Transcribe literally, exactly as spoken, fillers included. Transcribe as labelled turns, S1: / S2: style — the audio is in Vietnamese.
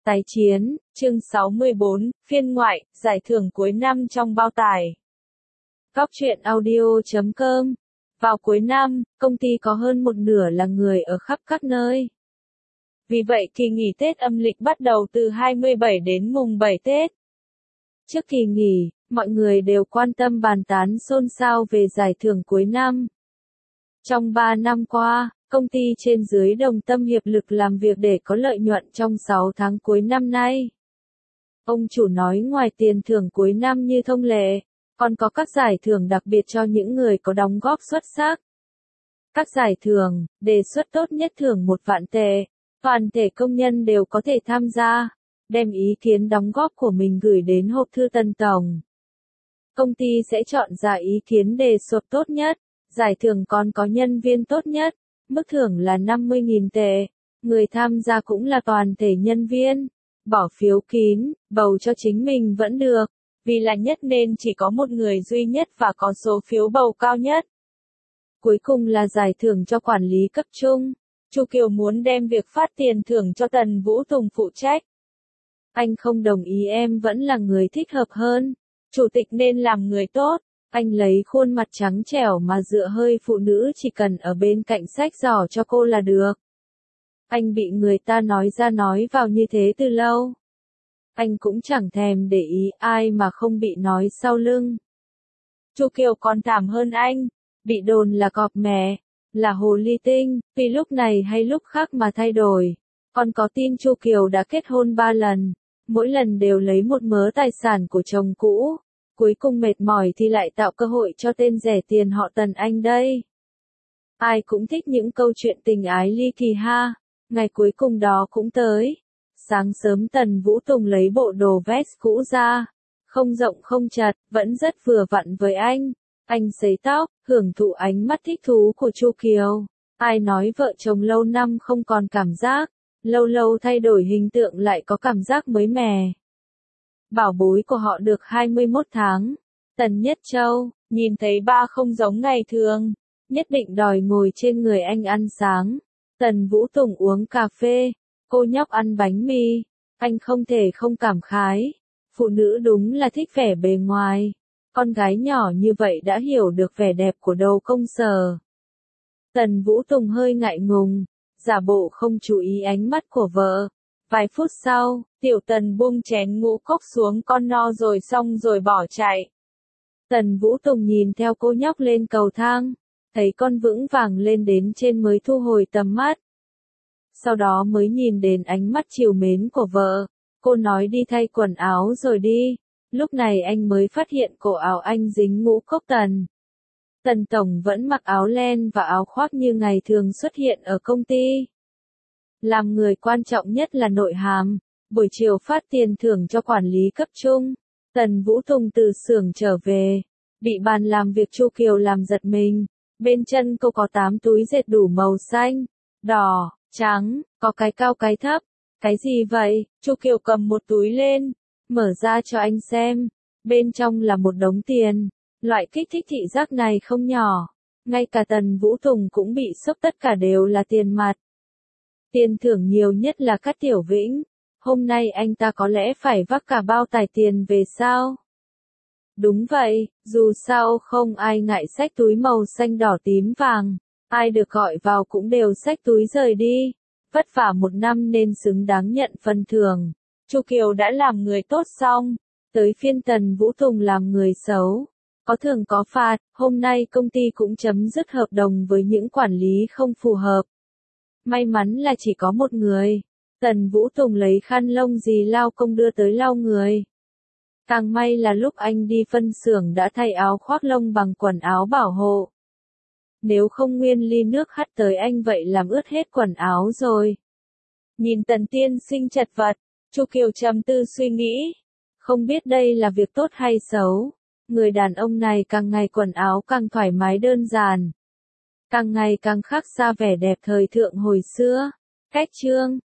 S1: Tái chiến, chương sáu mươi bốn, phiên ngoại, giải thưởng cuối năm trong bao tải. Góc truyện audio chấm com. Vào cuối năm, công ty có hơn một nửa là người ở khắp các nơi. Vì vậy kỳ nghỉ Tết âm lịch bắt đầu từ hai mươi bảy đến mùng bảy Tết. Trước kỳ nghỉ, mọi người đều quan tâm bàn tán xôn xao về giải thưởng cuối năm. Trong ba năm qua, công ty trên dưới đồng tâm hiệp lực làm việc để có lợi nhuận trong sáu tháng cuối năm nay. Ông chủ nói ngoài tiền thưởng cuối năm như thông lệ, còn có các giải thưởng đặc biệt cho những người có đóng góp xuất sắc. Các giải thưởng, đề xuất tốt nhất thưởng một vạn tệ, toàn thể công nhân đều có thể tham gia, đem ý kiến đóng góp của mình gửi đến hộp thư Tân Tổng. Công ty sẽ chọn ra ý kiến đề xuất tốt nhất, giải thưởng còn có nhân viên tốt nhất. Mức thưởng là năm mươi nghìn tệ, người tham gia cũng là toàn thể nhân viên, bỏ phiếu kín, bầu cho chính mình vẫn được, vì là nhất nên chỉ có một người duy nhất và có số phiếu bầu cao nhất. Cuối cùng là giải thưởng cho quản lý cấp trung, Chu Kiều muốn đem việc phát tiền thưởng cho Tần Vũ Tùng phụ trách. Anh không đồng ý, em vẫn là người thích hợp hơn, chủ tịch nên làm người tốt. Anh lấy khuôn mặt trắng trẻo mà dựa hơi phụ nữ chỉ cần ở bên cạnh sách giỏ cho cô là được. Anh bị người ta nói ra nói vào như thế từ lâu. Anh cũng chẳng thèm để ý ai mà không bị nói sau lưng. Chu Kiều còn thảm hơn anh, bị đồn là cọp mẹ, là hồ ly tinh, vì lúc này hay lúc khác mà thay đổi. Còn có tin Chu Kiều đã kết hôn ba lần, mỗi lần đều lấy một mớ tài sản của chồng cũ. Cuối cùng mệt mỏi thì lại tạo cơ hội cho tên rẻ tiền họ Tần anh đây. Ai cũng thích những câu chuyện tình ái ly kỳ ha. Ngày cuối cùng đó cũng tới. Sáng sớm Tần Vũ Tùng lấy bộ đồ vest cũ ra. Không rộng không chật, vẫn rất vừa vặn với anh. Anh sấy tóc, hưởng thụ ánh mắt thích thú của Chu Kiều. Ai nói vợ chồng lâu năm không còn cảm giác. Lâu lâu thay đổi hình tượng lại có cảm giác mới mẻ. Bảo bối của họ được hai mươi mốt tháng. Tần Nhất Châu, nhìn thấy ba không giống ngày thường, nhất định đòi ngồi trên người anh ăn sáng. Tần Vũ Tùng uống cà phê, cô nhóc ăn bánh mì. Anh không thể không cảm khái. Phụ nữ đúng là thích vẻ bề ngoài. Con gái nhỏ như vậy đã hiểu được vẻ đẹp của đầu công sở. Tần Vũ Tùng hơi ngại ngùng, giả bộ không chú ý ánh mắt của vợ. Vài phút sau, Tiểu Tần buông chén ngũ cốc xuống con no rồi xong rồi bỏ chạy. Tần Vũ Tùng nhìn theo cô nhóc lên cầu thang, thấy con vững vàng lên đến trên mới thu hồi tầm mắt. Sau đó mới nhìn đến ánh mắt trìu mến của vợ, cô nói đi thay quần áo rồi đi, lúc này anh mới phát hiện cổ áo anh dính ngũ cốc Tần. Tần Tổng vẫn mặc áo len và áo khoác như ngày thường xuất hiện ở công ty. Làm người quan trọng nhất là nội hàm, buổi chiều phát tiền thưởng cho quản lý cấp trung. Tần Vũ Tùng từ xưởng trở về, bị bàn làm việc Chu Kiều làm giật mình. Bên chân cô có tám túi dệt đủ màu xanh, đỏ, trắng, có cái cao cái thấp. Cái gì vậy? Chu Kiều cầm một túi lên, mở ra cho anh xem. Bên trong là một đống tiền, loại kích thích thị giác này không nhỏ. Ngay cả Tần Vũ Tùng cũng bị sốc, tất cả đều là tiền mặt. Tiền thưởng nhiều nhất là Cát Tiểu Vĩnh. Hôm nay anh ta có lẽ phải vác cả bao tải tiền về sao? Đúng vậy, dù sao không ai ngại xách túi màu xanh đỏ tím vàng. Ai được gọi vào cũng đều xách túi rời đi. Vất vả một năm nên xứng đáng nhận phần thưởng. Chu Kiều đã làm người tốt xong. Tới phiên Tần Vũ Tùng làm người xấu. Có thưởng có phạt, hôm nay công ty cũng chấm dứt hợp đồng với những quản lý không phù hợp. May mắn là chỉ có một người. Tần Vũ Tùng lấy khăn lông dì lau công đưa tới lau người. Càng may là lúc anh đi phân xưởng đã thay áo khoác lông bằng quần áo bảo hộ. Nếu không nguyên ly nước hắt tới anh vậy làm ướt hết quần áo rồi. Nhìn Tần tiên sinh chật vật, Chu Kiều trầm tư suy nghĩ. Không biết đây là việc tốt hay xấu. Người đàn ông này càng ngày quần áo càng thoải mái đơn giản. Càng ngày càng khác xa vẻ đẹp thời thượng hồi xưa. Cách chương,